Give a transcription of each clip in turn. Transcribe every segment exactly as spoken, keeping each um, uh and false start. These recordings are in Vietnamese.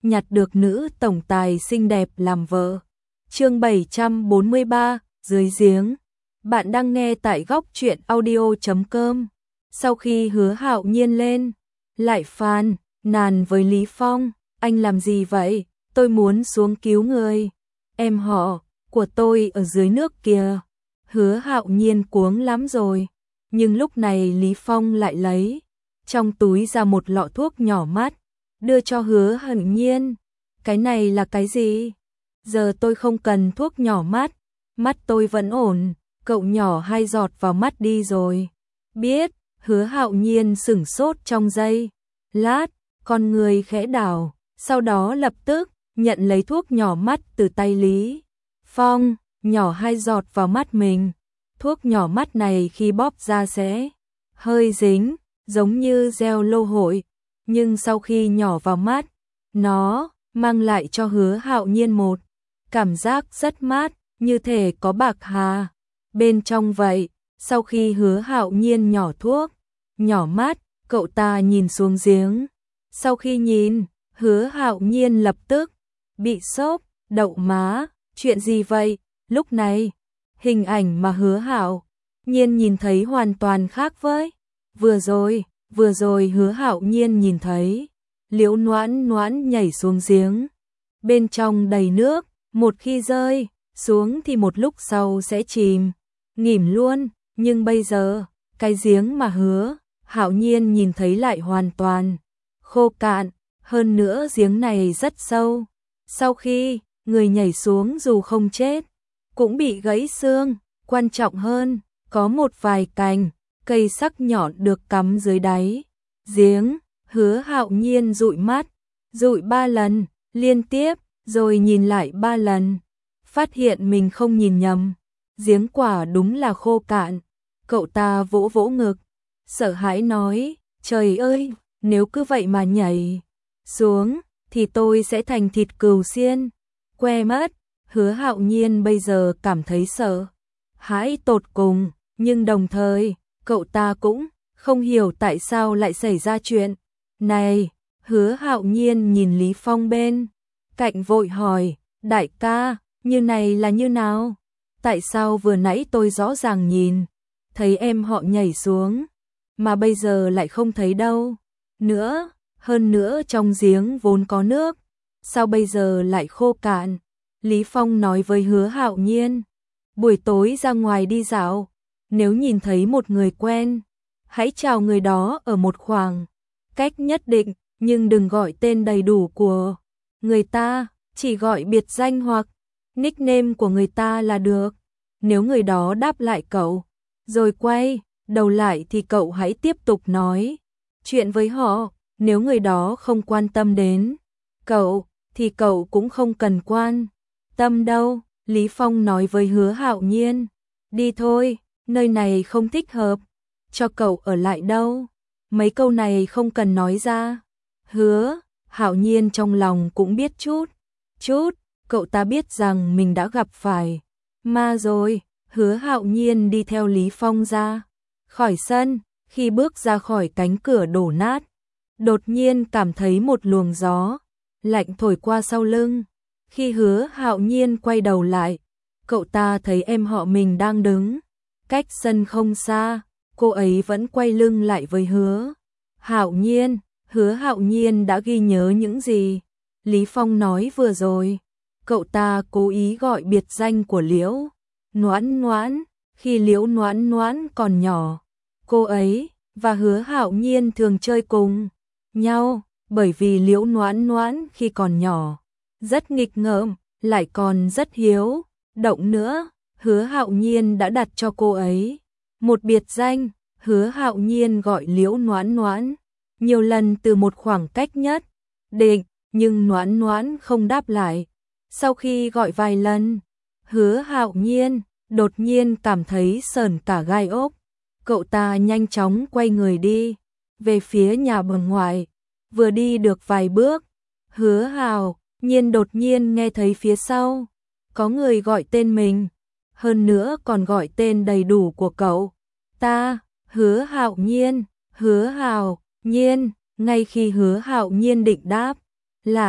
nhặt được nữ tổng tài xinh đẹp làm vợ. Chương bảy trăm bốn mươi ba, dưới giếng. Bạn đang nghe tại góc truyện audio chấm com. Sau khi Hứa Hạo Nhiên lên, lại phàn nàn với Lý Phong, anh làm gì vậy? Tôi muốn xuống cứu người. Em họ của tôi ở dưới nước kìa. Hứa Hạo Nhiên cuống lắm rồi. Nhưng lúc này Lý Phong lại lấy trong túi ra một lọ thuốc nhỏ mắt, đưa cho Hứa Hạo Nhiên. Cái này là cái gì? Giờ tôi không cần thuốc nhỏ mắt, mắt tôi vẫn ổn, cậu nhỏ hai giọt vào mắt đi rồi. Biết. Hứa Hạo Nhiên sửng sốt trong giây lát, con người khẽ đảo, sau đó lập tức nhận lấy thuốc nhỏ mắt từ tay Lý Phong, nhỏ hai giọt vào mắt mình. Thuốc nhỏ mắt này khi bóp ra sẽ hơi dính, giống như gel lô hội, nhưng sau khi nhỏ vào mắt, nó mang lại cho Hứa Hạo Nhiên một cảm giác rất mát, như thể có bạc hà bên trong vậy. Sau khi Hứa Hạo Nhiên nhỏ thuốc nhỏ mắt, cậu ta nhìn xuống giếng. Sau khi nhìn, Hứa Hạo Nhiên lập tức bị sốc, đậu má, chuyện gì vậy? Lúc này, hình ảnh mà Hứa Hạo Nhiên nhìn thấy hoàn toàn khác với vừa rồi. Vừa rồi Hứa Hạo Nhiên nhìn thấy Liễu Noãn Noãn nhảy xuống giếng, bên trong đầy nước, một khi rơi xuống thì một lúc sau sẽ chìm nghỉm luôn. Nhưng bây giờ, cái giếng mà Hứa Hạo Nhiên nhìn thấy lại hoàn toàn khô cạn, hơn nữa giếng này rất sâu. Sau khi người nhảy xuống dù không chết, cũng bị gãy xương, quan trọng hơn, có một vài cành cây sắc nhọn được cắm dưới đáy giếng. Hứa Hạo Nhiên dụi mắt, dụi ba lần liên tiếp, rồi nhìn lại ba lần, phát hiện mình không nhìn nhầm, giếng quả đúng là khô cạn. Cậu ta vỗ vỗ ngực, sợ hãi nói, trời ơi, nếu cứ vậy mà nhảy xuống, thì tôi sẽ thành thịt cừu xiên, que mất. Hứa Hạo Nhiên bây giờ cảm thấy sợ hãi tột cùng, nhưng đồng thời, cậu ta cũng không hiểu tại sao lại xảy ra chuyện này. Hứa Hạo Nhiên nhìn Lý Phong bên cạnh vội hỏi, đại ca, như này là như nào? Tại sao vừa nãy tôi rõ ràng nhìn thấy em họ nhảy xuống, mà bây giờ lại không thấy đâu nữa? Hơn nữa trong giếng vốn có nước, sao bây giờ lại khô cạn? Lý Phong nói với Hứa Hạo Nhiên, buổi tối ra ngoài đi dạo, nếu nhìn thấy một người quen, hãy chào người đó ở một khoảng cách nhất định, nhưng đừng gọi tên đầy đủ của người ta, chỉ gọi biệt danh hoặc nickname của người ta là được. Nếu người đó đáp lại cậu, rồi quay đầu lại thì cậu hãy tiếp tục nói chuyện với họ. Nếu người đó không quan tâm đến cậu, thì cậu cũng không cần quan tâm đâu. Lý Phong nói với Hứa Hạo Nhiên, đi thôi, nơi này không thích hợp cho cậu ở lại đâu. Mấy câu này không cần nói ra. Hứa Hạo Nhiên trong lòng cũng biết chút chút, cậu ta biết rằng mình đã gặp phải ma rồi. Hứa Hạo Nhiên đi theo Lý Phong ra khỏi sân, khi bước ra khỏi cánh cửa đổ nát, đột nhiên cảm thấy một luồng gió lạnh thổi qua sau lưng. Khi Hứa Hạo Nhiên quay đầu lại, cậu ta thấy em họ mình đang đứng cách sân không xa, cô ấy vẫn quay lưng lại với Hứa Hạo Nhiên. Hứa Hạo Nhiên đã ghi nhớ những gì Lý Phong nói vừa rồi. Cậu ta cố ý gọi biệt danh của Liễu Noãn Noãn. Khi Liễu Noãn Noãn còn nhỏ, cô ấy và Hứa Hạo Nhiên thường chơi cùng nhau, bởi vì Liễu Noãn Noãn khi còn nhỏ rất nghịch ngợm, lại còn rất hiếu động nữa. Hứa Hạo Nhiên đã đặt cho cô ấy một biệt danh. Hứa Hạo Nhiên gọi Liễu Noãn Noãn nhiều lần từ một khoảng cách nhất định, nhưng Noãn Noãn không đáp lại. Sau khi gọi vài lần, Hứa Hạo Nhiên đột nhiên cảm thấy sởn cả gai ốc. Cậu ta nhanh chóng quay người đi về phía nhà bên ngoài. Vừa đi được vài bước, Hứa Hạo Nhiên đột nhiên nghe thấy phía sau có người gọi tên mình, hơn nữa còn gọi tên đầy đủ của cậu ta. Hứa Hạo Nhiên, Hứa Hạo Nhiên. Ngay khi Hứa Hạo Nhiên định đáp lại,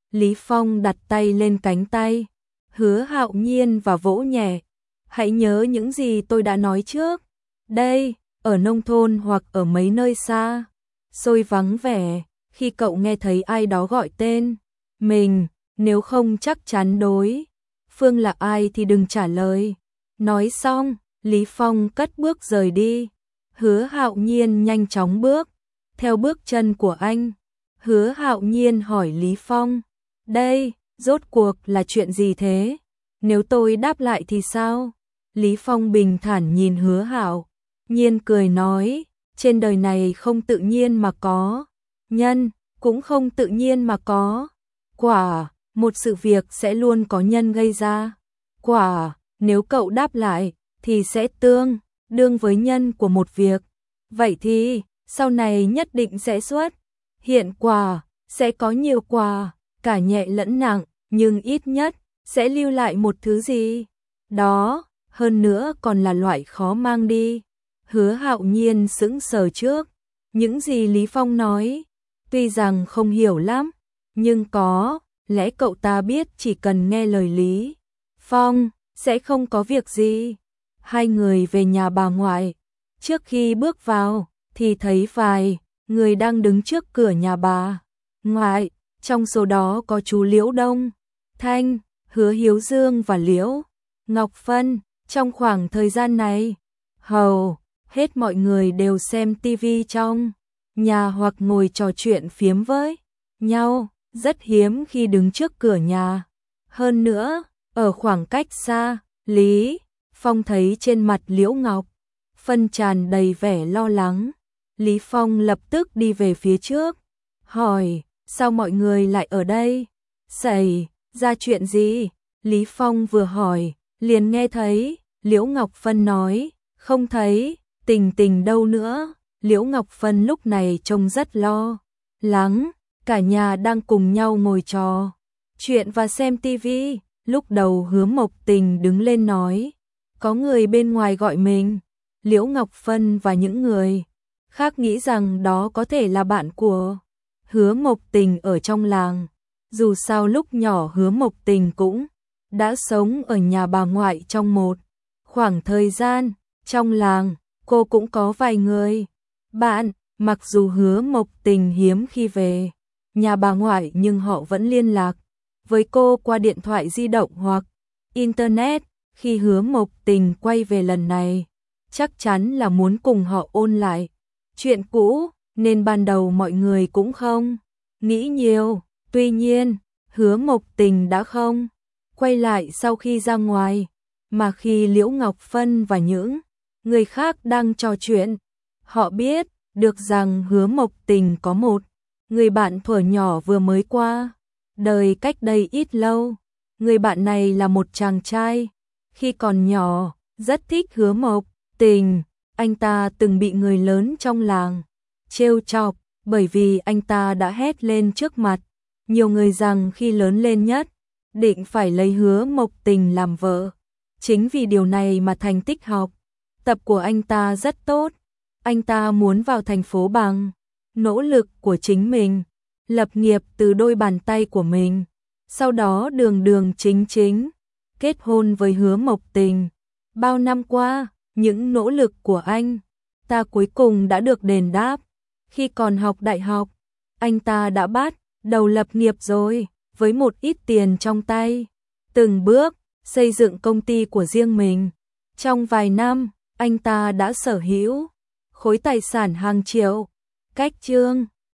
Lý Phong đặt tay lên cánh tay Hứa Hạo Nhiên và vỗ nhẹ. Hãy nhớ những gì tôi đã nói trước. Đây, ở nông thôn hoặc ở mấy nơi xa, xôi vắng vẻ, khi cậu nghe thấy ai đó gọi tên mình, nếu không chắc chắn đối phương là ai thì đừng trả lời. Nói xong, Lý Phong cất bước rời đi. Hứa Hạo Nhiên nhanh chóng bước theo bước chân của anh. Hứa Hạo Nhiên hỏi Lý Phong, đây, rốt cuộc là chuyện gì thế? Nếu tôi đáp lại thì sao? Lý Phong bình thản nhìn Hứa Hạo Nhiên cười nói, trên đời này không tự nhiên mà có nhân, cũng không tự nhiên mà có quả, một sự việc sẽ luôn có nhân gây ra quả, nếu cậu đáp lại thì sẽ tương đương với nhân của một việc. Vậy thì, sau này nhất định sẽ xuất hiện quả, sẽ có nhiều quả, cả nhẹ lẫn nặng, nhưng ít nhất sẽ lưu lại một thứ gì đó, hơn nữa còn là loại khó mang đi. Hứa Hạo Nhiên sững sờ trước những gì Lý Phong nói, tuy rằng không hiểu lắm, nhưng có lẽ cậu ta biết chỉ cần nghe lời Lý Phong sẽ không có việc gì. Hai người về nhà bà ngoại. Trước khi bước vào thì thấy vài người đang đứng trước cửa nhà bà ngoại, trong số đó có chú Liễu Đông Thanh, Hứa Hiếu Dương và Liễu Ngọc Phân. Trong khoảng thời gian này, hầu hết mọi người đều xem tivi trong nhà hoặc ngồi trò chuyện phiếm với nhau, rất hiếm khi đứng trước cửa nhà. Hơn nữa, ở khoảng cách xa, Lý Phong thấy trên mặt Liễu Ngọc Phân tràn đầy vẻ lo lắng. Lý Phong lập tức đi về phía trước, hỏi, sao mọi người lại ở đây? Xảy ra chuyện gì? Lý Phong vừa hỏi, liền nghe thấy Liễu Ngọc Phân nói, không thấy Tình Tình đâu nữa. Liễu Ngọc Phân lúc này trông rất lo lắng, cả nhà đang cùng nhau ngồi trò chuyện và xem tivi. Lúc đầu Hứa Mộc Tình đứng lên nói, có người bên ngoài gọi mình. Liễu Ngọc Phân và những người khác nghĩ rằng đó có thể là bạn của Hứa Mộc Tình ở trong làng. Dù sao lúc nhỏ Hứa Mộc Tình cũng đã sống ở nhà bà ngoại trong một khoảng thời gian. Trong làng, cô cũng có vài người bạn, mặc dù Hứa Mộc Tình hiếm khi về nhà bà ngoại nhưng họ vẫn liên lạc với cô qua điện thoại di động hoặc Internet. Khi Hứa Mộc Tình quay về lần này, chắc chắn là muốn cùng họ ôn lại chuyện cũ, nên ban đầu mọi người cũng không nghĩ nhiều. Tuy nhiên, Hứa Mộc Tình đã không quay lại sau khi ra ngoài, mà khi Liễu Ngọc Phân và những người khác đang trò chuyện, họ biết được rằng Hứa Mộc Tình có một người bạn thuở nhỏ vừa mới qua đời cách đây ít lâu. Người bạn này là một chàng trai, khi còn nhỏ, rất thích Hứa Mộc Tình. Anh ta từng bị người lớn trong làng trêu chọc, bởi vì anh ta đã hét lên trước mặt nhiều người rằng khi lớn lên nhất định phải lấy Hứa Mộc Tình làm vợ. Chính vì điều này mà thành tích học tập của anh ta rất tốt. Anh ta muốn vào thành phố bằng nỗ lực của chính mình, lập nghiệp từ đôi bàn tay của mình, sau đó đường đường chính chính kết hôn với Hứa Mộc Tình. Bao năm qua, những nỗ lực của anh ta cuối cùng đã được đền đáp. Khi còn học đại học, anh ta đã bắt đầu lập nghiệp rồi, với một ít tiền trong tay, từng bước xây dựng công ty của riêng mình. Trong vài năm, anh ta đã sở hữu khối tài sản hàng triệu. Cách chương